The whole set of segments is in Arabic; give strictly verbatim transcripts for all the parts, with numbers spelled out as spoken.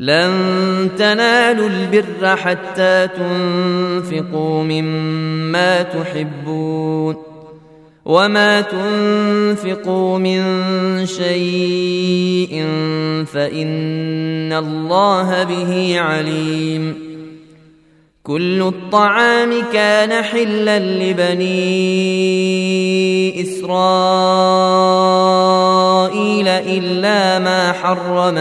لن تنالوا البر حتى تنفقوا مما تحبون وما تنفقوا من شيء فإن الله به عليم. كل الطعام كان حلا لبني إسرائيل إلا ما حرم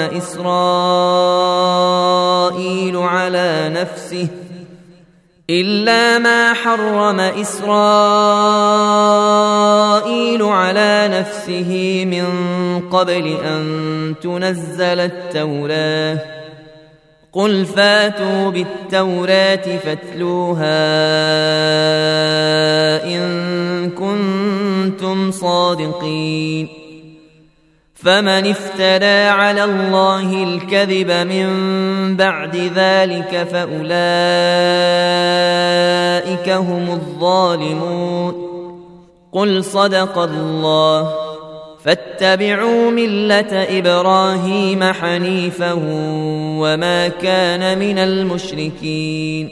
إسرائيل على نفسه إلا ما حرم إسرائيل على نفسه من قبل أن تنزل التوراة. قل فاتوا بالتوراة فاتلوها إن كنتم صادقين. فمن افترى على الله الكذب من بعد ذلك فأولئك هم الظالمون. قل صدق الله فاتبعوا ملة إبراهيم حنيفا وما كان من المشركين.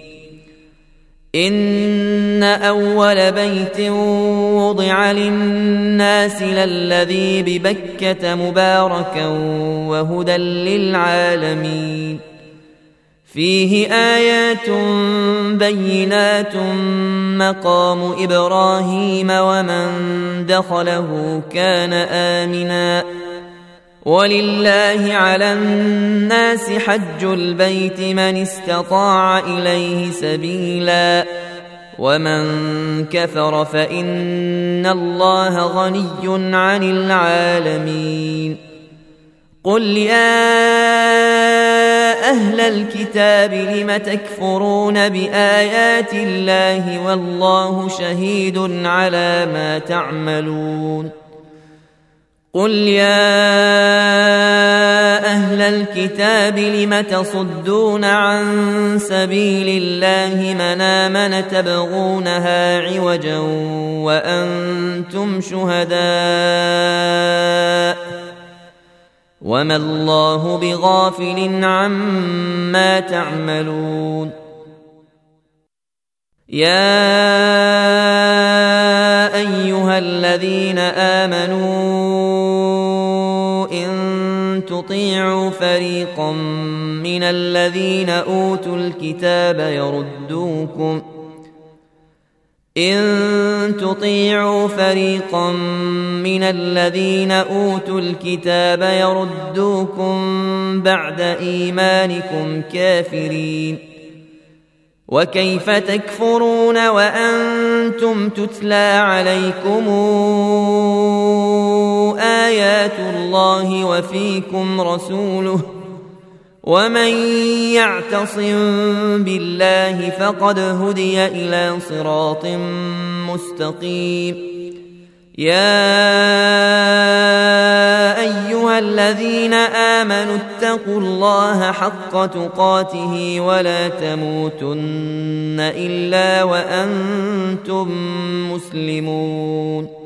إن أول بيت وضع للناس للذي ببكة مباركا وهدى للعالمين فيه آيات بينات مقام إبراهيم ومن دخله كان آمنا ولله على الناس حج البيت من استطاع إليه سبيلا ومن كفر فإن الله غني عن العالمين. قل يا أهل الكتاب لم تكفرون بآيات الله والله شهيد على ما تعملون. قل يا أهل الكتاب لم تصدون عن سبيل الله من آمن تبغونها عوجا وأنتم شهداء وما الله بغافل عما تعملون. يا أيها الذين آمنوا إن تطيعوا فريقا من الذين أوتوا الكتاب يردوكم إن تطيعوا فريقا من الذين أوتوا الكتاب يردوكم بعد إيمانكم كافرين وكيف تكفرون وأنتم تتلى عليكم آيات الله وفيكم رسوله ومن يعتصم بالله فقد هدي إلى صراط مستقيم. يا أيها الذين آمنوا اتقوا الله حق تقاته ولا تموتن إلا وأنتم مسلمون.